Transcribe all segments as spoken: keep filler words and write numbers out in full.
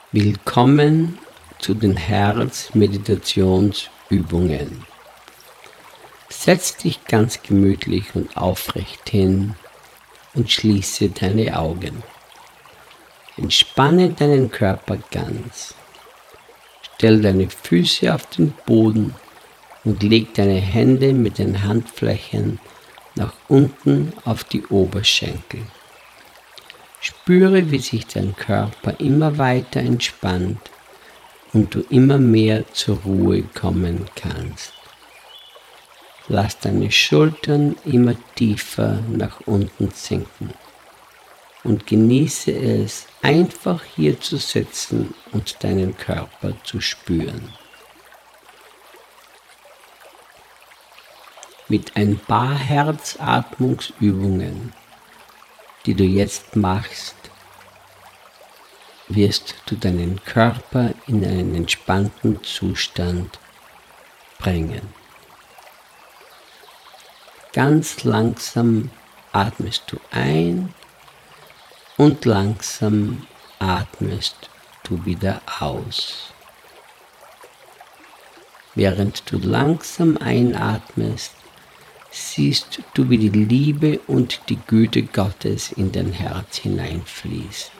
Willkommen zu den Herzmeditationsübungen. Setz dich ganz gemütlich und aufrecht hin und schließe deine Augen. Entspanne deinen Körper ganz. Stell deine Füße auf den Boden und leg deine Hände mit den Handflächen nach unten auf die Oberschenkel. Spüre, wie sich dein Körper immer weiter entspannt und du immer mehr zur Ruhe kommen kannst. Lass deine Schultern immer tiefer nach unten sinken und genieße es, einfach hier zu sitzen und deinen Körper zu spüren. Mit ein paar Herzatmungsübungen, die du jetzt machst, wirst du deinen Körper in einen entspannten Zustand bringen. Ganz langsam atmest du ein und langsam atmest du wieder aus. Während du langsam einatmest, siehst du, wie die Liebe und die Güte Gottes in dein Herz hineinfließt.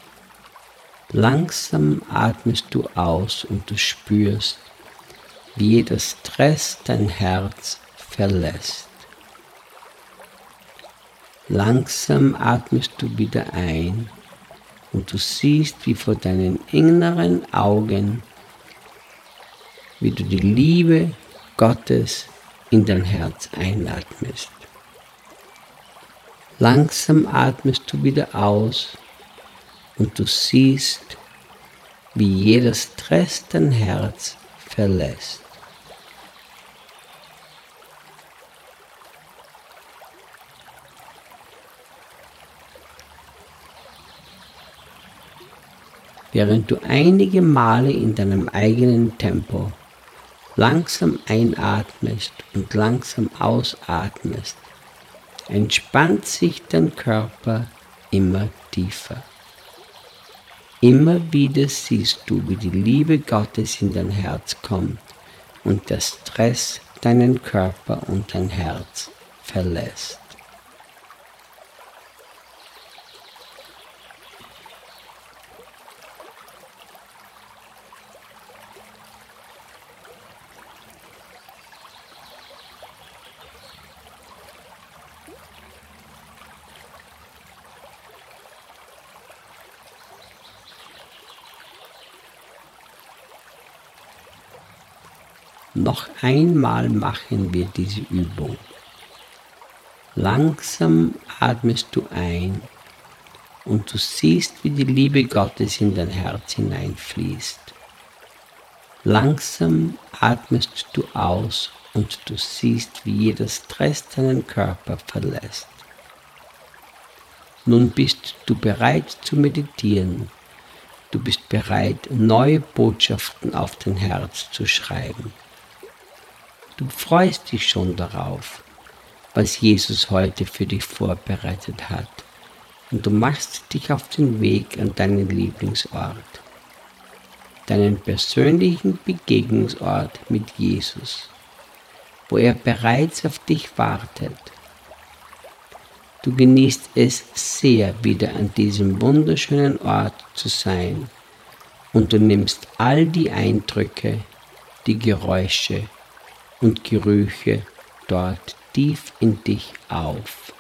Langsam atmest du aus und du spürst, wie jeder Stress dein Herz verlässt. Langsam atmest du wieder ein und du siehst, wie vor deinen inneren Augen, wie du die Liebe Gottes in dein Herz einatmest. Langsam atmest du wieder aus und du siehst, wie jeder Stress dein Herz verlässt. Während du einige Male in deinem eigenen Tempo langsam einatmest und langsam ausatmest, entspannt sich dein Körper immer tiefer. Immer wieder siehst du, wie die Liebe Gottes in dein Herz kommt und der Stress deinen Körper und dein Herz verlässt. Noch einmal machen wir diese Übung. Langsam atmest du ein und du siehst, wie die Liebe Gottes in dein Herz hineinfließt. Langsam atmest du aus und du siehst, wie jeder Stress deinen Körper verlässt. Nun bist du bereit zu meditieren. Du bist bereit, neue Botschaften auf dein Herz zu schreiben. Du freust dich schon darauf, was Jesus heute für dich vorbereitet hat, und du machst dich auf den Weg an deinen Lieblingsort, deinen persönlichen Begegnungsort mit Jesus, wo er bereits auf dich wartet. Du genießt es sehr, wieder an diesem wunderschönen Ort zu sein, und du nimmst all die Eindrücke, die Geräusche und Gerüche dort tief in dich auf.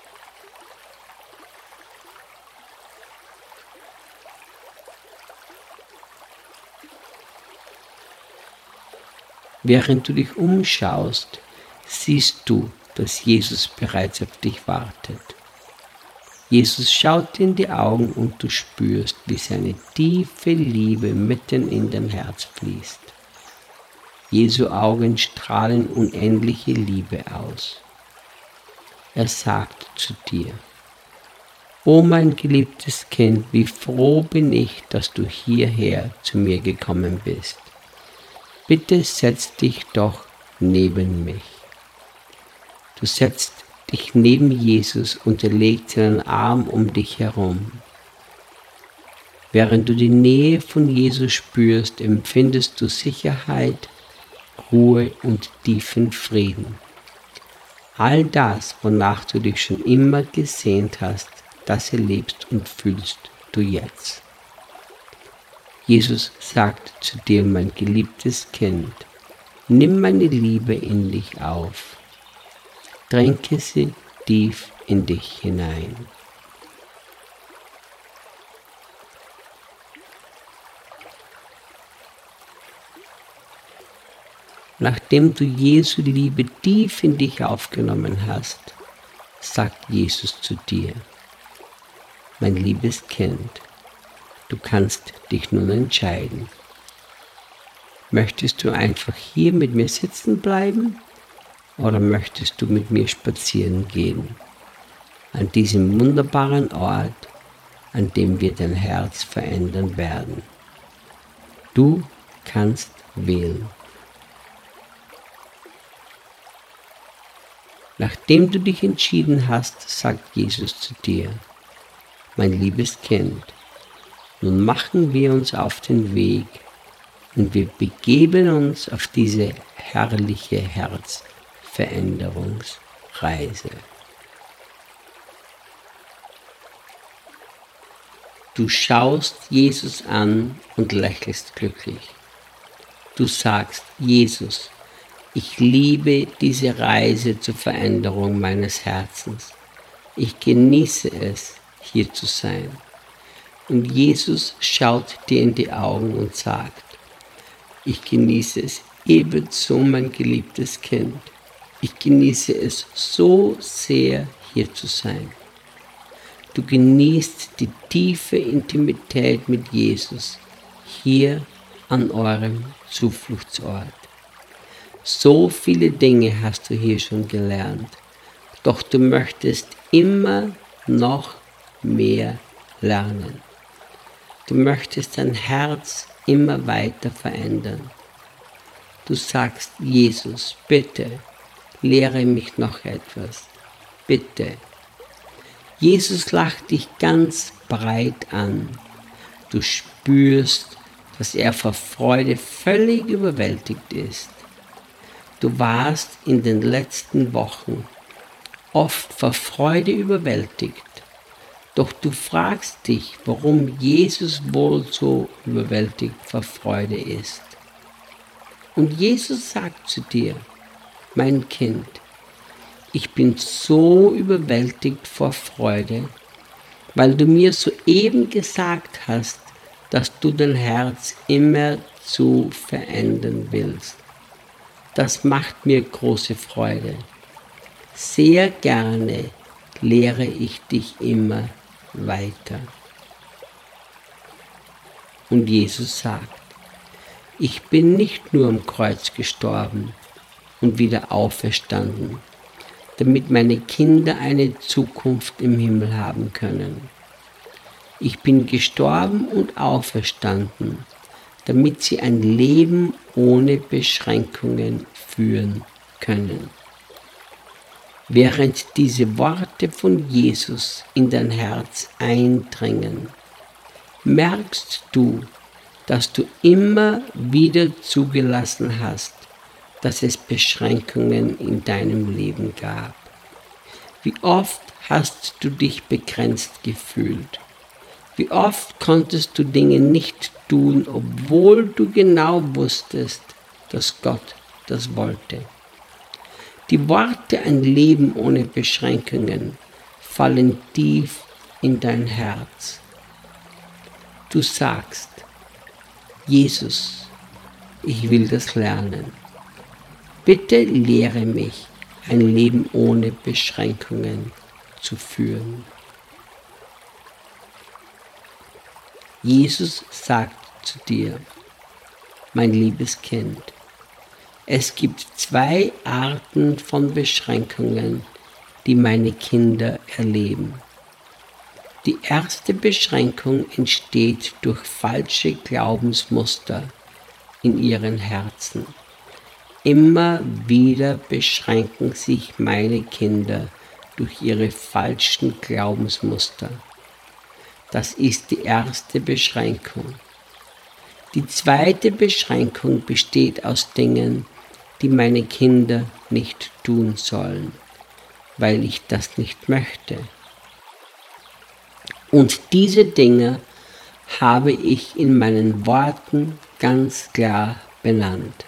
Während du dich umschaust, siehst du, dass Jesus bereits auf dich wartet. Jesus schaut dir in die Augen und du spürst, wie seine tiefe Liebe mitten in dein Herz fließt. Jesu Augen strahlen unendliche Liebe aus. Er sagt zu dir: O mein geliebtes Kind, wie froh bin ich, dass du hierher zu mir gekommen bist. Bitte setz dich doch neben mich. Du setzt dich neben Jesus und er legt seinen Arm um dich herum. Während du die Nähe von Jesus spürst, empfindest du Sicherheit, Ruhe und tiefen Frieden. All das, wonach du dich schon immer gesehnt hast, das erlebst und fühlst du jetzt. Jesus sagt zu dir, mein geliebtes Kind, nimm meine Liebe in dich auf, tränke sie tief in dich hinein. Nachdem du Jesu Liebe tief in dich aufgenommen hast, sagt Jesus zu dir, mein liebes Kind, du kannst dich nun entscheiden. Möchtest du einfach hier mit mir sitzen bleiben oder möchtest du mit mir spazieren gehen? An diesem wunderbaren Ort, an dem wir dein Herz verändern werden. Du kannst wählen. Nachdem du dich entschieden hast, sagt Jesus zu dir, mein liebes Kind, nun machen wir uns auf den Weg und wir begeben uns auf diese herrliche Herzveränderungsreise. Du schaust Jesus an und lächelst glücklich. Du sagst, Jesus, ich liebe diese Reise zur Veränderung meines Herzens. Ich genieße es, hier zu sein. Und Jesus schaut dir in die Augen und sagt, ich genieße es ebenso, mein geliebtes Kind. Ich genieße es so sehr, hier zu sein. Du genießt die tiefe Intimität mit Jesus hier an eurem Zufluchtsort. So viele Dinge hast du hier schon gelernt, doch du möchtest immer noch mehr lernen. Du möchtest dein Herz immer weiter verändern. Du sagst, Jesus, bitte, lehre mich noch etwas. Bitte. Jesus lacht dich ganz breit an. Du spürst, dass er vor Freude völlig überwältigt ist. Du warst in den letzten Wochen oft vor Freude überwältigt, doch du fragst dich, warum Jesus wohl so überwältigt vor Freude ist. Und Jesus sagt zu dir, mein Kind, ich bin so überwältigt vor Freude, weil du mir soeben gesagt hast, dass du dein Herz immer zu verändern willst. Das macht mir große Freude. Sehr gerne lehre ich dich immer weiter. Und Jesus sagt, ich bin nicht nur am Kreuz gestorben und wieder auferstanden, damit meine Kinder eine Zukunft im Himmel haben können. Ich bin gestorben und auferstanden, damit sie ein Leben ohne Beschränkungen führen können. Während diese Worte von Jesus in dein Herz eindringen, merkst du, dass du immer wieder zugelassen hast, dass es Beschränkungen in deinem Leben gab. Wie oft hast du dich begrenzt gefühlt? Wie oft konntest du Dinge nicht tun, obwohl du genau wusstest, dass Gott das wollte? Die Worte ein Leben ohne Beschränkungen fallen tief in dein Herz. Du sagst, Jesus, ich will das lernen. Bitte lehre mich, ein Leben ohne Beschränkungen zu führen. Jesus sagt zu dir, mein liebes Kind, es gibt zwei Arten von Beschränkungen, die meine Kinder erleben. Die erste Beschränkung entsteht durch falsche Glaubensmuster in ihren Herzen. Immer wieder beschränken sich meine Kinder durch ihre falschen Glaubensmuster. Das ist die erste Beschränkung. Die zweite Beschränkung besteht aus Dingen, die meine Kinder nicht tun sollen, weil ich das nicht möchte. Und diese Dinge habe ich in meinen Worten ganz klar benannt.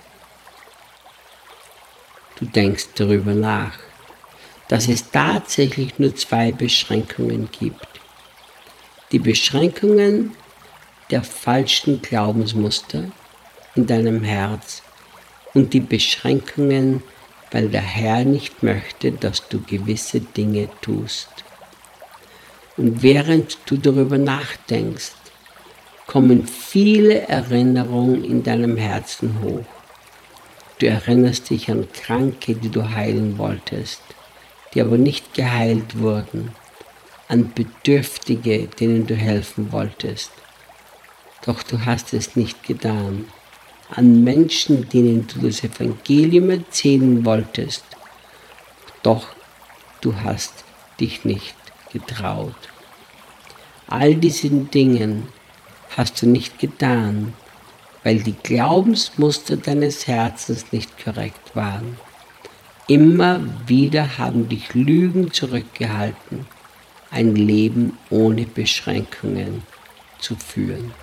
Du denkst darüber nach, dass es tatsächlich nur zwei Beschränkungen gibt. Die Beschränkungen der falschen Glaubensmuster in deinem Herz und die Beschränkungen, weil der Herr nicht möchte, dass du gewisse Dinge tust. Und während du darüber nachdenkst, kommen viele Erinnerungen in deinem Herzen hoch. Du erinnerst dich an Kranke, die du heilen wolltest, die aber nicht geheilt wurden, an Bedürftige, denen du helfen wolltest, doch du hast es nicht getan, an Menschen, denen du das Evangelium erzählen wolltest, doch du hast dich nicht getraut. All diesen Dingen hast du nicht getan, weil die Glaubensmuster deines Herzens nicht korrekt waren. Immer wieder haben dich Lügen zurückgehalten, ein Leben ohne Beschränkungen zu führen.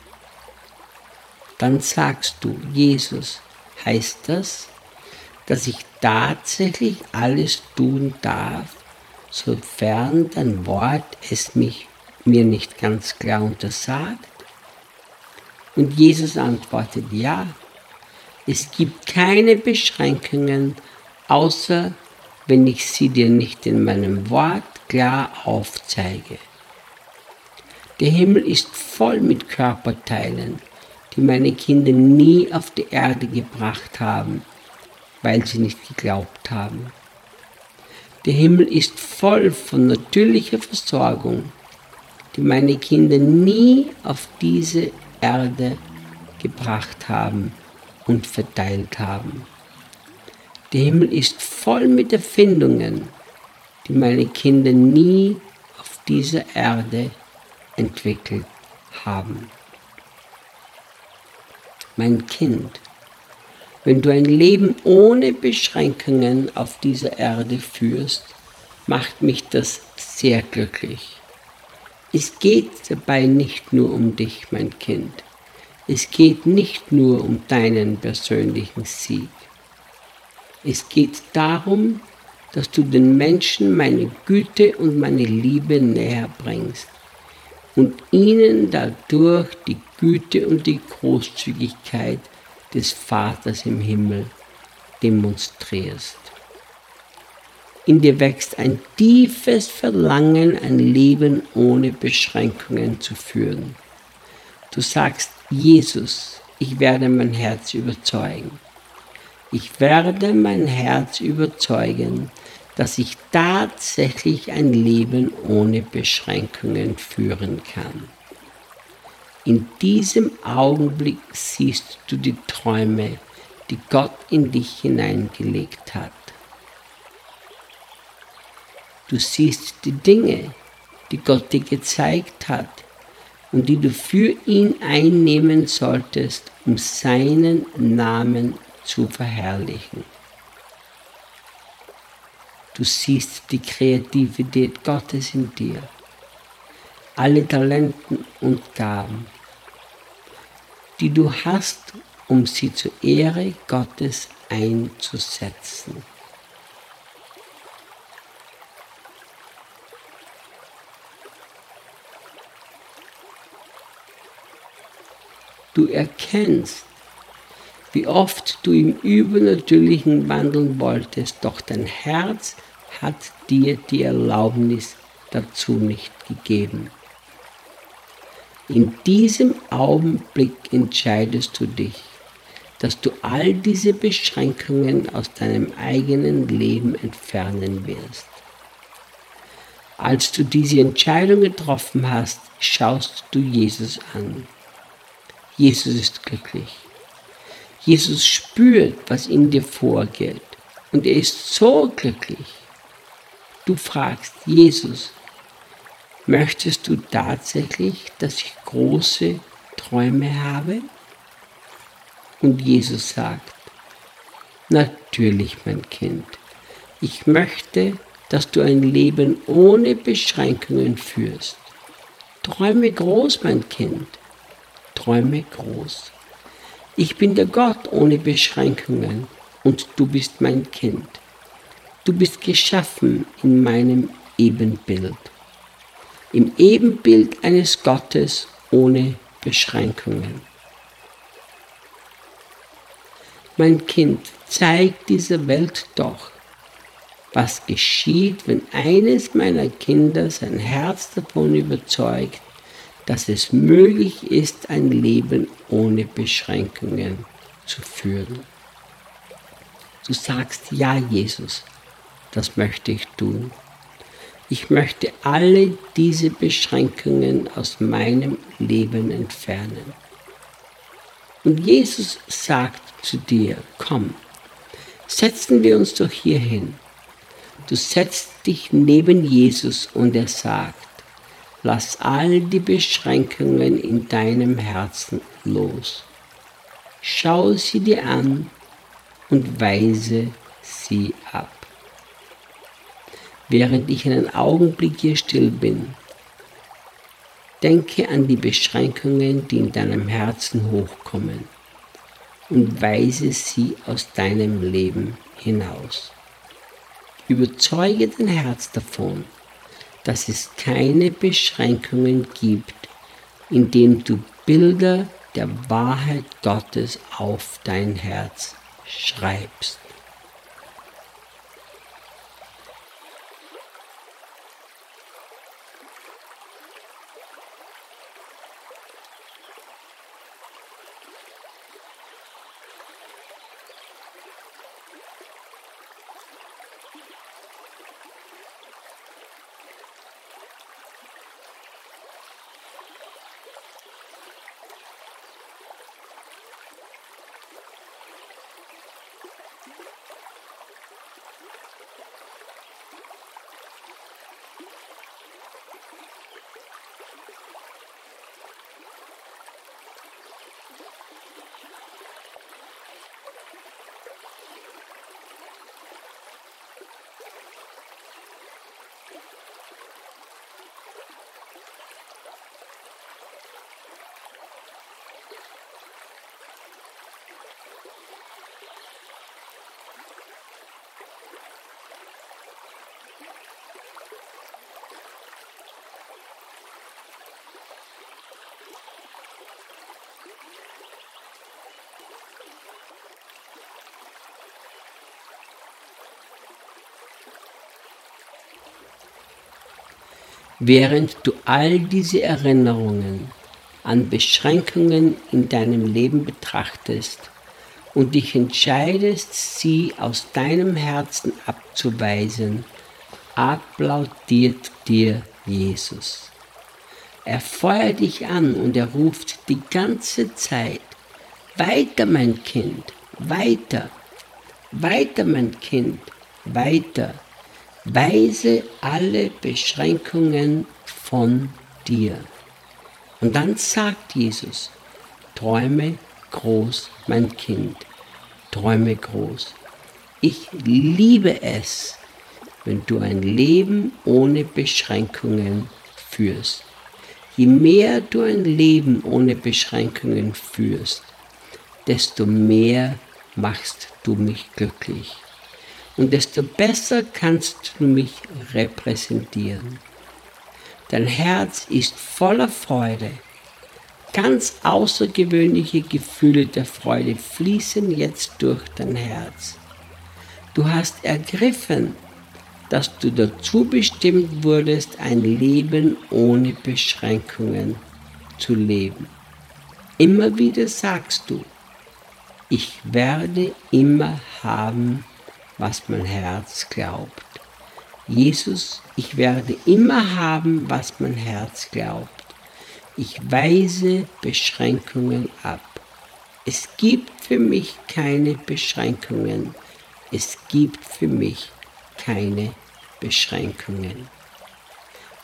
Dann sagst du, Jesus, heißt das, dass ich tatsächlich alles tun darf, sofern dein Wort es mich, mir nicht ganz klar untersagt? Und Jesus antwortet, ja, es gibt keine Beschränkungen, außer wenn ich sie dir nicht in meinem Wort klar aufzeige. Der Himmel ist voll mit Körperteilen, die meine Kinder nie auf die Erde gebracht haben, weil sie nicht geglaubt haben. Der Himmel ist voll von natürlicher Versorgung, die meine Kinder nie auf diese Erde gebracht haben und verteilt haben. Der Himmel ist voll mit Erfindungen, die meine Kinder nie auf dieser Erde entwickelt haben. Mein Kind, wenn du ein Leben ohne Beschränkungen auf dieser Erde führst, macht mich das sehr glücklich. Es geht dabei nicht nur um dich, mein Kind. Es geht nicht nur um deinen persönlichen Sieg. Es geht darum, dass du den Menschen meine Güte und meine Liebe näher bringst und ihnen dadurch die Güte und die Großzügigkeit des Vaters im Himmel demonstrierst. In dir wächst ein tiefes Verlangen, ein Leben ohne Beschränkungen zu führen. Du sagst, Jesus, ich werde mein Herz überzeugen. Ich werde mein Herz überzeugen, dass ich tatsächlich ein Leben ohne Beschränkungen führen kann. In diesem Augenblick siehst du die Träume, die Gott in dich hineingelegt hat. Du siehst die Dinge, die Gott dir gezeigt hat und die du für ihn einnehmen solltest, um seinen Namen zu verherrlichen. Du siehst die Kreativität Gottes in dir, alle Talenten und Gaben, die du hast, um sie zur Ehre Gottes einzusetzen. Du erkennst, wie oft du im Übernatürlichen wandeln wolltest, doch dein Herz hat dir die Erlaubnis dazu nicht gegeben. In diesem Augenblick entscheidest du dich, dass du all diese Beschränkungen aus deinem eigenen Leben entfernen wirst. Als du diese Entscheidung getroffen hast, schaust du Jesus an. Jesus ist glücklich. Jesus spürt, was in dir vorgeht, und er ist so glücklich. Du fragst, Jesus, Möchtest du tatsächlich, dass ich große Träume habe? Und Jesus sagt, natürlich, mein Kind. Ich möchte, dass du ein Leben ohne Beschränkungen führst. Träume groß, mein Kind. Träume groß. Ich bin der Gott ohne Beschränkungen und du bist mein Kind. Du bist geschaffen in meinem Ebenbild. Im Ebenbild eines Gottes ohne Beschränkungen. Mein Kind, zeig dieser Welt doch, was geschieht, wenn eines meiner Kinder sein Herz davon überzeugt, dass es möglich ist, ein Leben ohne Beschränkungen zu führen. Du sagst, ja, Jesus, das möchte ich tun. Ich möchte alle diese Beschränkungen aus meinem Leben entfernen. Und Jesus sagt zu dir, komm, setzen wir uns doch hier hin. Du setzt dich neben Jesus und er sagt, lass all die Beschränkungen in deinem Herzen los. Schau sie dir an und weise sie ab. Während ich einen Augenblick hier still bin, denke an die Beschränkungen, die in deinem Herzen hochkommen und weise sie aus deinem Leben hinaus. Überzeuge dein Herz davon, dass es keine Beschränkungen gibt, indem du Bilder der Wahrheit Gottes auf dein Herz schreibst. Während du all diese Erinnerungen an Beschränkungen in deinem Leben betrachtest und dich entscheidest, sie aus deinem Herzen abzuweisen, applaudiert dir Jesus. Er feuert dich an und er ruft die ganze Zeit, weiter mein Kind, weiter, weiter mein Kind, weiter. Weise alle Beschränkungen von dir. Und dann sagt Jesus, träume groß, mein Kind, träume groß. Ich liebe es, wenn du ein Leben ohne Beschränkungen führst. Je mehr du ein Leben ohne Beschränkungen führst, desto mehr machst du mich glücklich. Und desto besser kannst du mich repräsentieren. Dein Herz ist voller Freude. Ganz außergewöhnliche Gefühle der Freude fließen jetzt durch dein Herz. Du hast ergriffen, dass du dazu bestimmt wurdest, ein Leben ohne Beschränkungen zu leben. Immer wieder sagst du, ich werde immer haben, was mein Herz glaubt. Jesus, ich werde immer haben, was mein Herz glaubt. Ich weise Beschränkungen ab. Es gibt für mich keine Beschränkungen. Es gibt für mich keine Beschränkungen.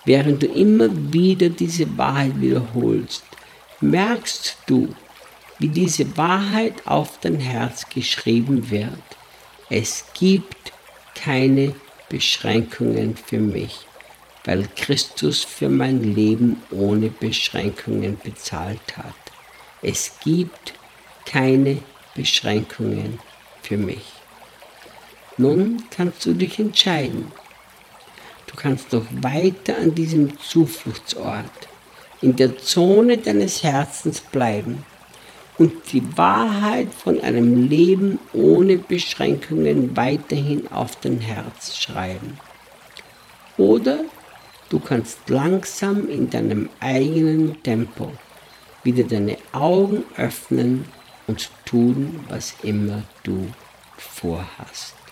Während du immer wieder diese Wahrheit wiederholst, merkst du, wie diese Wahrheit auf dein Herz geschrieben wird. Es gibt keine Beschränkungen für mich, weil Christus für mein Leben ohne Beschränkungen bezahlt hat. Es gibt keine Beschränkungen für mich. Nun kannst du dich entscheiden. Du kannst noch weiter an diesem Zufluchtsort, in der Zone deines Herzens bleiben und die Wahrheit von einem Leben ohne Beschränkungen weiterhin auf dein Herz schreiben. Oder du kannst langsam in deinem eigenen Tempo wieder deine Augen öffnen und tun, was immer du vorhast.